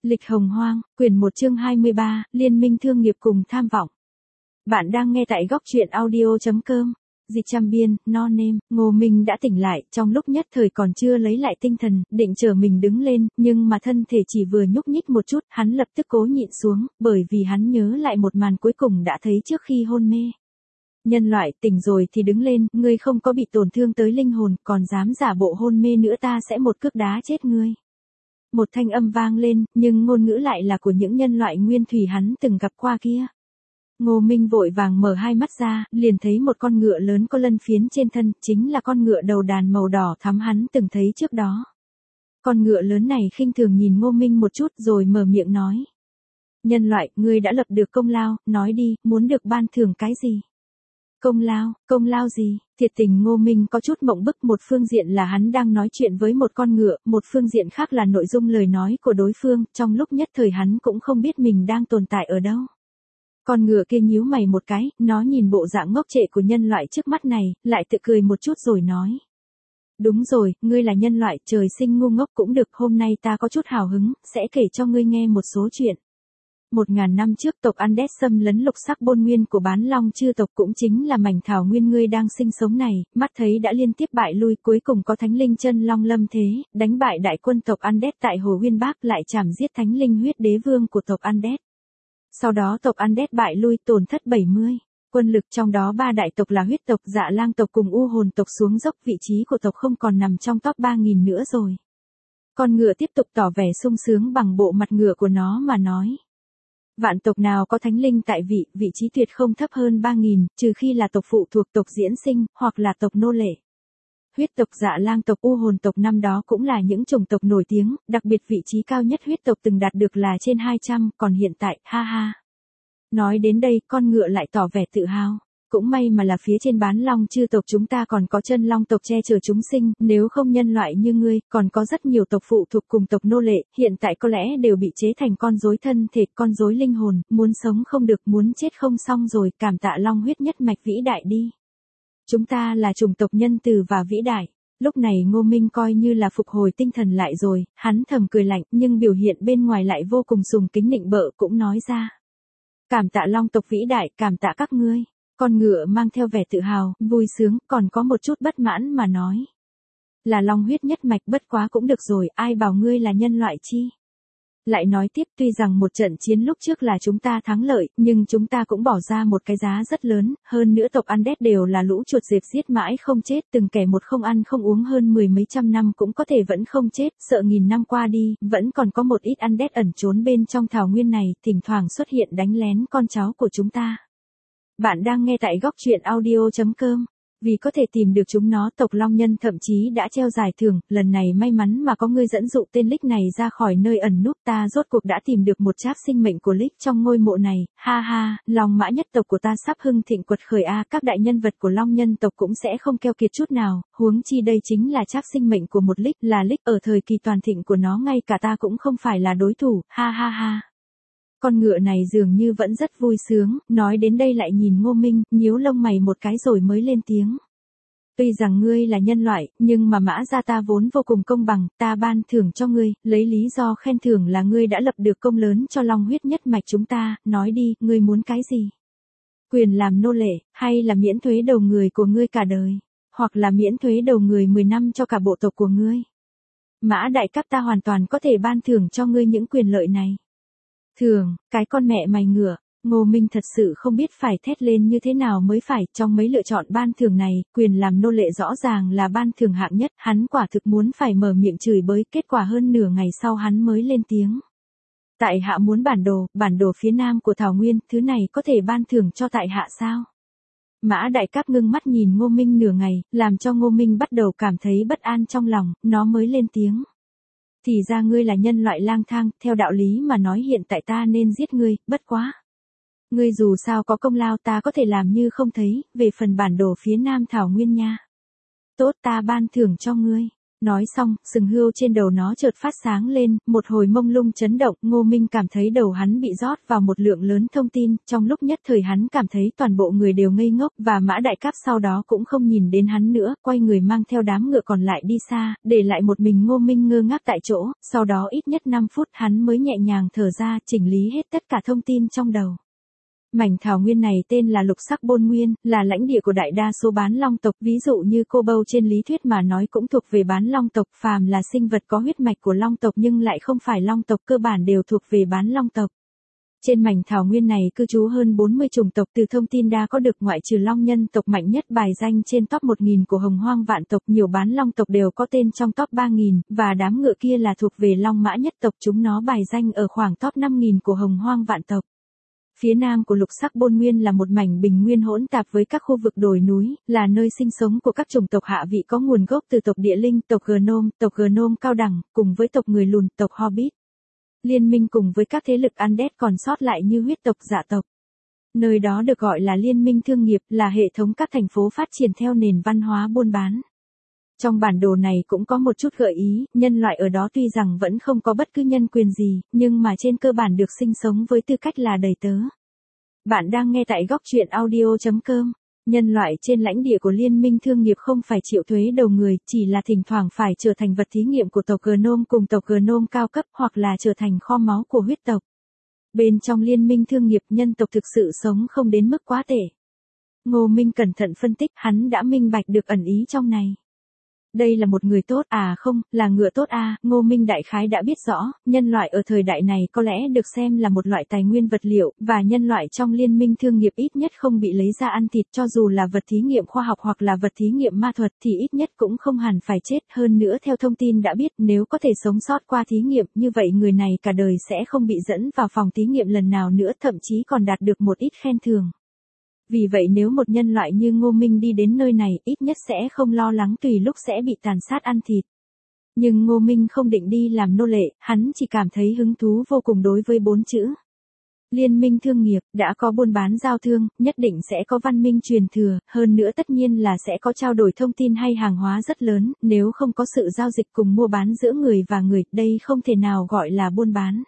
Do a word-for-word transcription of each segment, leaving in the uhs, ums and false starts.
Lịch Hồng Hoang, quyển một chương hai mươi ba, Liên minh thương nghiệp cùng tham vọng. Bạn đang nghe tại góc truyện audio chấm com. Dịch Trăm Biên, no name, Ngô Minh đã tỉnh lại, trong lúc nhất thời còn chưa lấy lại tinh thần, định chờ mình đứng lên, nhưng mà thân thể chỉ vừa nhúc nhích một chút, hắn lập tức cố nhịn xuống, bởi vì hắn nhớ lại một màn cuối cùng đã thấy trước khi hôn mê. Nhân loại, tỉnh rồi thì đứng lên, ngươi không có bị tổn thương tới linh hồn, còn dám giả bộ hôn mê nữa ta sẽ một cước đá chết ngươi. Một thanh âm vang lên, nhưng ngôn ngữ lại là của những nhân loại nguyên thủy hắn từng gặp qua kia. Ngô Minh vội vàng mở hai mắt ra, liền thấy một con ngựa lớn có lân phiến trên thân, chính là con ngựa đầu đàn màu đỏ thắm hắn từng thấy trước đó. Con ngựa lớn này khinh thường nhìn Ngô Minh một chút rồi mở miệng nói. Nhân loại, ngươi đã lập được công lao, nói đi, muốn được ban thưởng cái gì? Công lao, công lao gì? Thiệt tình Ngô Minh có chút mộng bức, một phương diện là hắn đang nói chuyện với một con ngựa, một phương diện khác là nội dung lời nói của đối phương, trong lúc nhất thời hắn cũng không biết mình đang tồn tại ở đâu. Con ngựa kia nhíu mày một cái, nó nhìn bộ dạng ngốc trệ của nhân loại trước mắt này, lại tự cười một chút rồi nói. Đúng rồi, ngươi là nhân loại, trời sinh ngu ngốc cũng được, hôm nay ta có chút hào hứng, sẽ kể cho ngươi nghe một số chuyện. Một ngàn năm trước tộc Andes xâm lấn lục sắc bôn nguyên của bán long chư tộc, cũng chính là mảnh thảo nguyên ngươi đang sinh sống này, mắt thấy đã liên tiếp bại lui, cuối cùng có thánh linh chân long lâm thế, đánh bại đại quân tộc Andes tại hồ Nguyên Bắc, lại chảm giết thánh linh huyết đế vương của tộc Andes. Sau đó tộc Andes bại lui, tổn thất bảy mươi. Quân lực trong đó ba đại tộc là huyết tộc, dạ lang tộc cùng u hồn tộc xuống dốc, vị trí của tộc không còn nằm trong top ba nghìn nữa rồi. Con ngựa tiếp tục tỏ vẻ sung sướng bằng bộ mặt ngựa của nó mà nói. Vạn tộc nào có thánh linh tại vị, vị trí tuyệt không thấp hơn ba nghìn, trừ khi là tộc phụ thuộc tộc diễn sinh, hoặc là tộc nô lệ. Huyết tộc, dạ lang tộc, u hồn tộc năm đó cũng là những chủng tộc nổi tiếng, đặc biệt vị trí cao nhất huyết tộc từng đạt được là trên hai trăm, còn hiện tại, ha ha. Nói đến đây, con ngựa lại tỏ vẻ tự hào. Cũng may mà là phía trên bán long chư tộc chúng ta còn có chân long tộc che chở chúng sinh, nếu không nhân loại như ngươi, còn có rất nhiều tộc phụ thuộc cùng tộc nô lệ, hiện tại có lẽ đều bị chế thành con rối thân thể, con rối linh hồn, muốn sống không được, muốn chết không xong rồi, cảm tạ long huyết nhất mạch vĩ đại đi. Chúng ta là chủng tộc nhân từ và vĩ đại. Lúc này Ngô Minh coi như là phục hồi tinh thần lại rồi, hắn thầm cười lạnh, nhưng biểu hiện bên ngoài lại vô cùng sùng kính nịnh bợ, cũng nói ra. Cảm tạ long tộc vĩ đại, cảm tạ các ngươi. Con ngựa mang theo vẻ tự hào, vui sướng, còn có một chút bất mãn mà nói. Là long huyết nhất mạch, bất quá cũng được rồi, ai bảo ngươi là nhân loại chi. Lại nói tiếp, tuy rằng một trận chiến lúc trước là chúng ta thắng lợi, nhưng chúng ta cũng bỏ ra một cái giá rất lớn, hơn nữa tộc Andes đều là lũ chuột dẹp giết mãi không chết, từng kẻ một không ăn không uống hơn mười mấy trăm năm cũng có thể vẫn không chết, sợ nghìn năm qua đi, vẫn còn có một ít Andes ẩn trốn bên trong thảo nguyên này, thỉnh thoảng xuất hiện đánh lén con cháu của chúng ta. Bạn đang nghe tại góc truyện audio chấm com. Vì có thể tìm được chúng nó, tộc Long Nhân thậm chí đã treo giải thưởng, lần này may mắn mà có ngươi dẫn dụ tên Lick này ra khỏi nơi ẩn núp, ta rốt cuộc đã tìm được một cháp sinh mệnh của Lick trong ngôi mộ này, ha ha, Long mã nhất tộc của ta sắp hưng thịnh quật khởi a, các đại nhân vật của Long Nhân tộc cũng sẽ không keo kiệt chút nào, huống chi đây chính là cháp sinh mệnh của một Lick, là Lick ở thời kỳ toàn thịnh của nó ngay cả ta cũng không phải là đối thủ, ha ha ha. Con ngựa này dường như vẫn rất vui sướng, nói đến đây lại nhìn Ngô Minh, nhíu lông mày một cái rồi mới lên tiếng. Tuy rằng ngươi là nhân loại, nhưng mà mã gia ta vốn vô cùng công bằng, ta ban thưởng cho ngươi, lấy lý do khen thưởng là ngươi đã lập được công lớn cho long huyết nhất mạch chúng ta, nói đi, ngươi muốn cái gì? Quyền làm nô lệ, hay là miễn thuế đầu người của ngươi cả đời? Hoặc là miễn thuế đầu người mười năm cho cả bộ tộc của ngươi? Mã đại cấp ta hoàn toàn có thể ban thưởng cho ngươi những quyền lợi này. Thường, cái con mẹ mày ngựa, Ngô Minh thật sự không biết phải thét lên như thế nào mới phải, trong mấy lựa chọn ban thưởng này, quyền làm nô lệ rõ ràng là ban thưởng hạng nhất, hắn quả thực muốn phải mở miệng chửi bới, kết quả hơn nửa ngày sau hắn mới lên tiếng. Tại hạ muốn bản đồ, bản đồ phía nam của Thảo Nguyên, thứ này có thể ban thưởng cho tại hạ sao? Mã đại cáp ngưng mắt nhìn Ngô Minh nửa ngày, làm cho Ngô Minh bắt đầu cảm thấy bất an trong lòng, nó mới lên tiếng. Thì ra ngươi là nhân loại lang thang, theo đạo lý mà nói hiện tại ta nên giết ngươi, bất quá. Ngươi dù sao có công lao ta có thể làm như không thấy, về phần bản đồ phía nam Thảo Nguyên nha. Tốt ta ban thưởng cho ngươi. Nói xong, sừng hươu trên đầu nó chợt phát sáng lên, một hồi mông lung chấn động, Ngô Minh cảm thấy đầu hắn bị rót vào một lượng lớn thông tin, trong lúc nhất thời hắn cảm thấy toàn bộ người đều ngây ngốc, và Mã Đại Cáp sau đó cũng không nhìn đến hắn nữa, quay người mang theo đám ngựa còn lại đi xa, để lại một mình Ngô Minh ngơ ngác tại chỗ, sau đó ít nhất năm phút hắn mới nhẹ nhàng thở ra, chỉnh lý hết tất cả thông tin trong đầu. Mảnh thảo nguyên này tên là Lục Sắc Bôn Nguyên, là lãnh địa của đại đa số bán long tộc, ví dụ như Cô Bâu trên lý thuyết mà nói cũng thuộc về bán long tộc, phàm là sinh vật có huyết mạch của long tộc nhưng lại không phải long tộc cơ bản đều thuộc về bán long tộc. Trên mảnh thảo nguyên này cư trú hơn bốn mươi chủng tộc, từ thông tin đa có được ngoại trừ long nhân tộc mạnh nhất bài danh trên top một nghìn của Hồng Hoang vạn tộc, nhiều bán long tộc đều có tên trong top ba nghìn, và đám ngựa kia là thuộc về long mã nhất tộc, chúng nó bài danh ở khoảng top năm nghìn của Hồng Hoang vạn tộc. Phía nam của Lục Sắc Bôn Nguyên là một mảnh bình nguyên hỗn tạp với các khu vực đồi núi, là nơi sinh sống của các chủng tộc hạ vị có nguồn gốc từ tộc Địa Linh, tộc Gnome, tộc Gnome cao đẳng, cùng với tộc người lùn, tộc Hobbit. Liên minh cùng với các thế lực Undead còn sót lại như huyết tộc, dạ tộc. Nơi đó được gọi là Liên minh thương nghiệp, là hệ thống các thành phố phát triển theo nền văn hóa buôn bán. Trong bản đồ này cũng có một chút gợi ý, nhân loại ở đó tuy rằng vẫn không có bất cứ nhân quyền gì, nhưng mà trên cơ bản được sinh sống với tư cách là đầy tớ. Bạn đang nghe tại góc truyện audio chấm com. Nhân loại trên lãnh địa của Liên minh thương nghiệp không phải chịu thuế đầu người, chỉ là thỉnh thoảng phải trở thành vật thí nghiệm của tộc Gnome cùng tộc Gnome cao cấp, hoặc là trở thành kho máu của huyết tộc. Bên trong Liên minh thương nghiệp, nhân tộc thực sự sống không đến mức quá tệ. Ngô Minh cẩn thận phân tích, hắn đã minh bạch được ẩn ý trong này. Đây là một người tốt, à không, là ngựa tốt à, Ngô Minh đại khái đã biết rõ, nhân loại ở thời đại này có lẽ được xem là một loại tài nguyên vật liệu, và nhân loại trong liên minh thương nghiệp ít nhất không bị lấy ra ăn thịt, cho dù là vật thí nghiệm khoa học hoặc là vật thí nghiệm ma thuật thì ít nhất cũng không hẳn phải chết. Hơn nữa theo thông tin đã biết, nếu có thể sống sót qua thí nghiệm, như vậy người này cả đời sẽ không bị dẫn vào phòng thí nghiệm lần nào nữa, thậm chí còn đạt được một ít khen thưởng. Vì vậy nếu một nhân loại như Ngô Minh đi đến nơi này, ít nhất sẽ không lo lắng tùy lúc sẽ bị tàn sát ăn thịt. Nhưng Ngô Minh không định đi làm nô lệ, hắn chỉ cảm thấy hứng thú vô cùng đối với bốn chữ. Liên minh thương nghiệp, đã có buôn bán giao thương, nhất định sẽ có văn minh truyền thừa, hơn nữa tất nhiên là sẽ có trao đổi thông tin hay hàng hóa rất lớn, nếu không có sự giao dịch cùng mua bán giữa người và người, đây không thể nào gọi là buôn bán.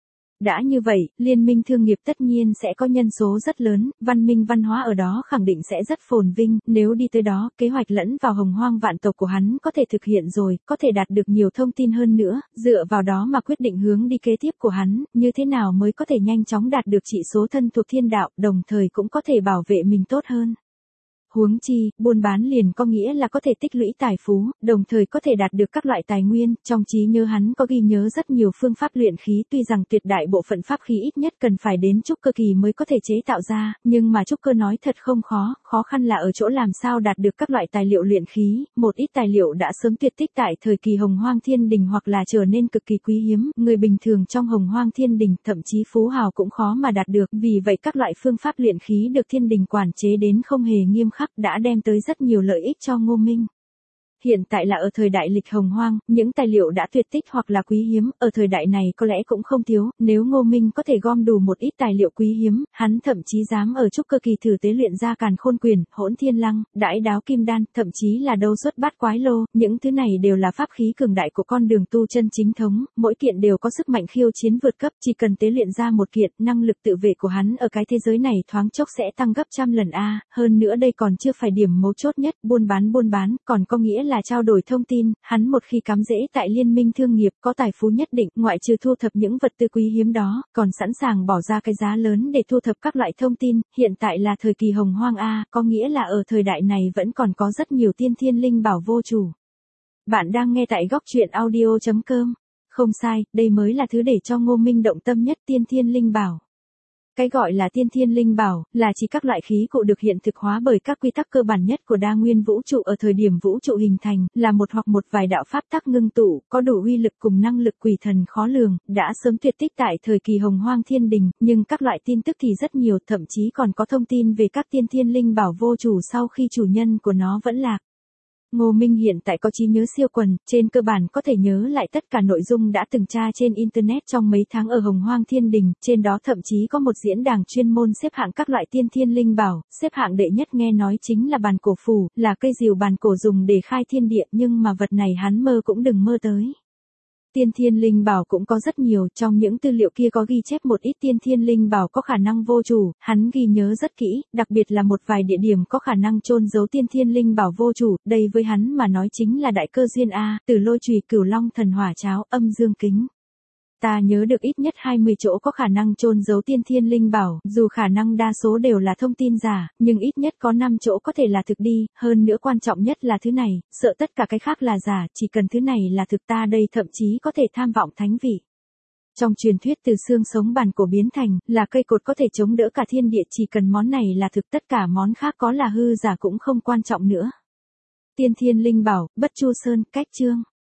Đã như vậy, liên minh thương nghiệp tất nhiên sẽ có nhân số rất lớn, văn minh văn hóa ở đó khẳng định sẽ rất phồn vinh, nếu đi tới đó, kế hoạch lẫn vào hồng hoang vạn tộc của hắn có thể thực hiện rồi, có thể đạt được nhiều thông tin hơn nữa, dựa vào đó mà quyết định hướng đi kế tiếp của hắn, như thế nào mới có thể nhanh chóng đạt được chỉ số thân thuộc thiên đạo, đồng thời cũng có thể bảo vệ mình tốt hơn. Huống chi, buôn bán liền có nghĩa là có thể tích lũy tài phú, đồng thời có thể đạt được các loại tài nguyên, trong trí nhớ hắn có ghi nhớ rất nhiều phương pháp luyện khí, tuy rằng tuyệt đại bộ phận pháp khí ít nhất cần phải đến trúc cơ kỳ mới có thể chế tạo ra, nhưng mà trúc cơ nói thật không khó, khó khăn là ở chỗ làm sao đạt được các loại tài liệu luyện khí, một ít tài liệu đã sớm tuyệt tích tại thời kỳ hồng hoang thiên đình hoặc là trở nên cực kỳ quý hiếm, người bình thường trong hồng hoang thiên đình, thậm chí phú hào cũng khó mà đạt được, vì vậy các loại phương pháp luyện khí được thiên đình quản chế đến không hề nghiêm khắc, đã đem tới rất nhiều lợi ích cho Ngô Minh. Hiện tại là ở thời đại lịch hồng hoang, những tài liệu đã tuyệt tích hoặc là quý hiếm, ở thời đại này có lẽ cũng không thiếu, nếu Ngô Minh có thể gom đủ một ít tài liệu quý hiếm, hắn thậm chí dám ở trúc cơ kỳ thử tế luyện ra càn khôn quyền, hỗn thiên lăng, đãi đáo kim đan, thậm chí là đâu xuất bát quái lô, những thứ này đều là pháp khí cường đại của con đường tu chân chính thống, mỗi kiện đều có sức mạnh khiêu chiến vượt cấp, chỉ cần tế luyện ra một kiện, năng lực tự vệ của hắn ở cái thế giới này thoáng chốc sẽ tăng gấp trăm lần a, hơn nữa đây còn chưa phải điểm mấu chốt nhất, buôn bán buôn bán, còn có nghĩa là trao đổi thông tin, hắn một khi cắm rễ tại liên minh thương nghiệp có tài phú nhất định, ngoại trừ thu thập những vật tư quý hiếm đó, còn sẵn sàng bỏ ra cái giá lớn để thu thập các loại thông tin, hiện tại là thời kỳ hồng hoang A, có nghĩa là ở thời đại này vẫn còn có rất nhiều tiên thiên linh bảo vô chủ. Bạn đang nghe tại góc truyện audio chấm com. Không sai, đây mới là thứ để cho Ngô Minh động tâm nhất, tiên thiên linh bảo. Cái gọi là tiên thiên linh bảo, là chỉ các loại khí cụ được hiện thực hóa bởi các quy tắc cơ bản nhất của đa nguyên vũ trụ ở thời điểm vũ trụ hình thành, là một hoặc một vài đạo pháp tắc ngưng tụ, có đủ uy lực cùng năng lực quỷ thần khó lường, đã sớm tuyệt tích tại thời kỳ hồng hoang thiên đình, nhưng các loại tin tức thì rất nhiều, thậm chí còn có thông tin về các tiên thiên linh bảo vô chủ sau khi chủ nhân của nó vẫn lạc. Ngô Minh hiện tại có trí nhớ siêu quần, trên cơ bản có thể nhớ lại tất cả nội dung đã từng tra trên Internet trong mấy tháng ở Hồng Hoang Thiên Đình, trên đó thậm chí có một diễn đàn chuyên môn xếp hạng các loại tiên thiên linh bảo, xếp hạng đệ nhất nghe nói chính là bàn cổ phù, là cây rìu bàn cổ dùng để khai thiên địa, nhưng mà vật này hắn mơ cũng đừng mơ tới. Tiên thiên linh bảo cũng có rất nhiều, trong những tư liệu kia có ghi chép một ít tiên thiên linh bảo có khả năng vô chủ, hắn ghi nhớ rất kỹ, đặc biệt là một vài địa điểm có khả năng chôn giấu tiên thiên linh bảo vô chủ, đây với hắn mà nói chính là đại cơ duyên a, Tử Lôi Chùy, Cửu Long Thần Hỏa Cháo, Âm Dương Kính. Ta nhớ được ít nhất hai mươi chỗ có khả năng chôn giấu tiên thiên linh bảo, dù khả năng đa số đều là thông tin giả, nhưng ít nhất có năm chỗ có thể là thực đi, hơn nữa quan trọng nhất là thứ này, sợ tất cả cái khác là giả, chỉ cần thứ này là thực ta đây thậm chí có thể tham vọng thánh vị. Trong truyền thuyết từ xương sống bàn cổ biến thành, là cây cột có thể chống đỡ cả thiên địa, chỉ cần món này là thực tất cả món khác có là hư giả cũng không quan trọng nữa. Tiên thiên linh bảo, Bất Chu Sơn, cách chương.